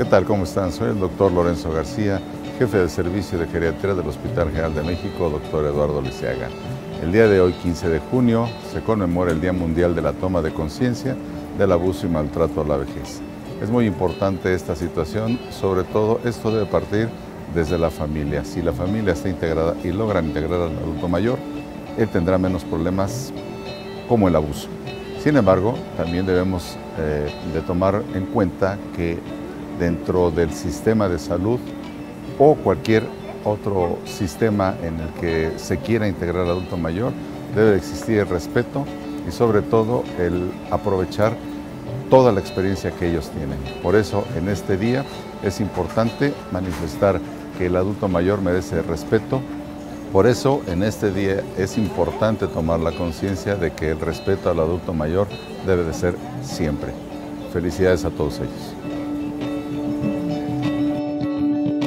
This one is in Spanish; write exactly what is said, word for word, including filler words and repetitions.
¿Qué tal? ¿Cómo están? Soy el doctor Lorenzo García, jefe de servicio de geriatría del Hospital General de México, doctor Eduardo Lisiaga. El día de hoy, quince de junio, se conmemora el Día Mundial de la Toma de Conciencia del Abuso y Maltrato a la Vejez. Es muy importante esta situación, sobre todo esto debe partir desde la familia. Si la familia está integrada y logran integrar al adulto mayor, él tendrá menos problemas como el abuso. Sin embargo, también debemos eh, de tomar en cuenta que dentro del sistema de salud o cualquier otro sistema en el que se quiera integrar al adulto mayor, debe existir el respeto y sobre todo el aprovechar toda la experiencia que ellos tienen. Por eso en este día es importante manifestar que el adulto mayor merece respeto. Por eso en este día es importante tomar la conciencia de que el respeto al adulto mayor debe de ser siempre. Felicidades a todos ellos.